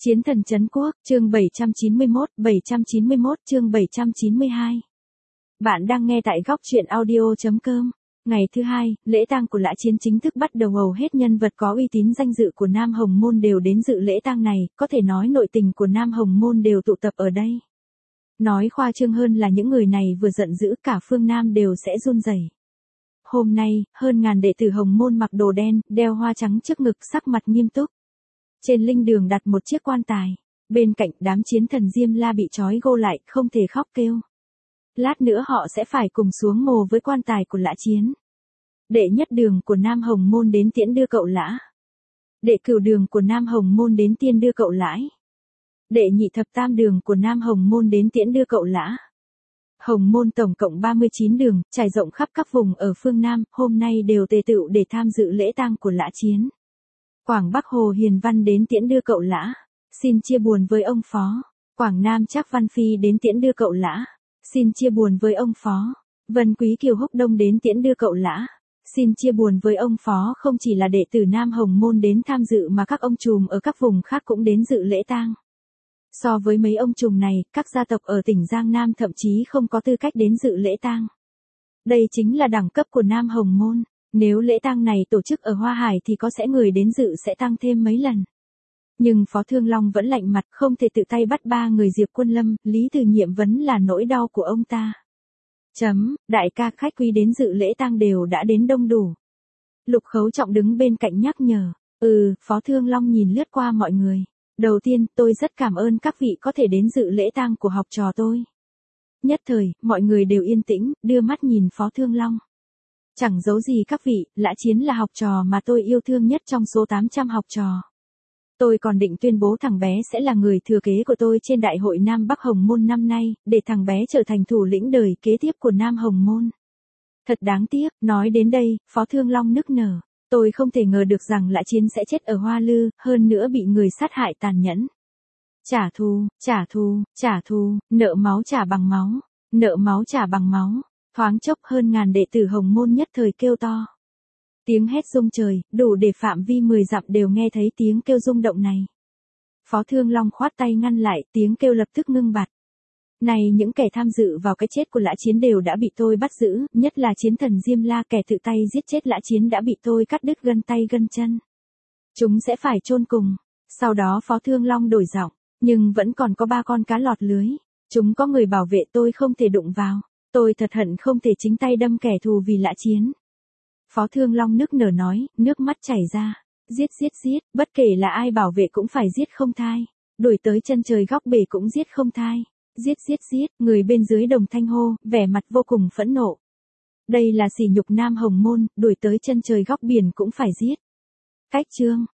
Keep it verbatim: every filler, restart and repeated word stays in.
Chiến thần trấn quốc, chương bảy trăm chín mươi mốt, bảy trăm chín mươi mốt chương bảy trăm chín mươi hai. Bạn đang nghe tại góc truyện audio chấm com. Ngày thứ hai, lễ tang của Lã Chiến chính thức bắt đầu, hầu hết nhân vật có uy tín danh dự của Nam Hồng Môn đều đến dự lễ tang này, có thể nói nội tình của Nam Hồng Môn đều tụ tập ở đây. Nói khoa trương hơn là những người này vừa giận dữ cả phương Nam đều sẽ run rẩy. Hôm nay, hơn ngàn đệ tử Hồng Môn mặc đồ đen, đeo hoa trắng trước ngực, sắc mặt nghiêm túc. Trên linh đường đặt một chiếc quan tài, bên cạnh đám chiến thần Diêm La bị trói gô lại, không thể khóc kêu. Lát nữa họ sẽ phải cùng xuống mồ với quan tài của Lã Chiến. Đệ nhất đường của Nam Hồng Môn đến tiễn đưa cậu Lã. Đệ cửu đường của Nam Hồng Môn đến tiên đưa cậu Lãi. Đệ nhị thập tam đường của Nam Hồng Môn đến tiễn đưa cậu Lã. Hồng Môn tổng cộng ba mươi chín đường, trải rộng khắp các vùng ở phương Nam, hôm nay đều tề tựu để tham dự lễ tang của Lã Chiến. Quảng Bắc Hồ Hiền Văn đến tiễn đưa cậu Lã, xin chia buồn với ông phó. Quảng Nam Trác Văn Phi đến tiễn đưa cậu Lã, xin chia buồn với ông phó. Vân Quý Kiều Húc Đông đến tiễn đưa cậu Lã, xin chia buồn với ông phó. Không chỉ là đệ tử Nam Hồng Môn đến tham dự mà các ông trùm ở các vùng khác cũng đến dự lễ tang. So với mấy ông trùm này, các gia tộc ở tỉnh Giang Nam thậm chí không có tư cách đến dự lễ tang. Đây chính là đẳng cấp của Nam Hồng Môn. Nếu lễ tang này tổ chức ở Hoa Hải thì có sẽ người đến dự sẽ tăng thêm mấy lần. Nhưng Phó Thương Long vẫn lạnh mặt, không thể tự tay bắt ba người Diệp Quân Lâm, Lý Từ Nhiệm vấn là nỗi đau của ông ta. Chấm, đại ca khách quý đến dự lễ tang đều đã đến đông đủ. Lục Khấu Trọng đứng bên cạnh nhắc nhở. Ừ, Phó Thương Long nhìn lướt qua mọi người. Đầu tiên, tôi rất cảm ơn các vị có thể đến dự lễ tang của học trò tôi. Nhất thời, mọi người đều yên tĩnh, đưa mắt nhìn Phó Thương Long. Chẳng giấu gì các vị, Lã Chiến là học trò mà tôi yêu thương nhất trong số tám trăm học trò. Tôi còn định tuyên bố thằng bé sẽ là người thừa kế của tôi trên Đại hội Nam Bắc Hồng Môn năm nay, để thằng bé trở thành thủ lĩnh đời kế tiếp của Nam Hồng Môn. Thật đáng tiếc, nói đến đây, Phó Thương Long nức nở. Tôi không thể ngờ được rằng Lã Chiến sẽ chết ở Hoa Lư, hơn nữa bị người sát hại tàn nhẫn. Trả thù, trả thù, trả thù, nợ máu trả bằng máu, nợ máu trả bằng máu. Thoáng chốc hơn ngàn đệ tử Hồng Môn nhất thời kêu to. Tiếng hét rung trời, đủ để phạm vi mười dặm đều nghe thấy tiếng kêu rung động này. Phó Thương Long khoát tay ngăn lại, tiếng kêu lập tức ngưng bặt. Này, những kẻ tham dự vào cái chết của Lã Chiến đều đã bị tôi bắt giữ, nhất là chiến thần Diêm La, kẻ tự tay giết chết Lã Chiến đã bị tôi cắt đứt gân tay gân chân. Chúng sẽ phải chôn cùng. Sau đó Phó Thương Long đổi giọng, nhưng vẫn còn có ba con cá lọt lưới. Chúng có người bảo vệ, tôi không thể đụng vào. Tôi thật hận không thể chính tay đâm kẻ thù vì Lã Chiến. Phó Thương Long nức nở nói, nước mắt chảy ra. Giết giết giết, bất kể là ai bảo vệ cũng phải giết không thai. Đuổi tới chân trời góc bể cũng giết không thai. Giết giết giết, người bên dưới đồng thanh hô, vẻ mặt vô cùng phẫn nộ. Đây là sỉ nhục Nam Hồng Môn, đuổi tới chân trời góc biển cũng phải giết. Cách chương.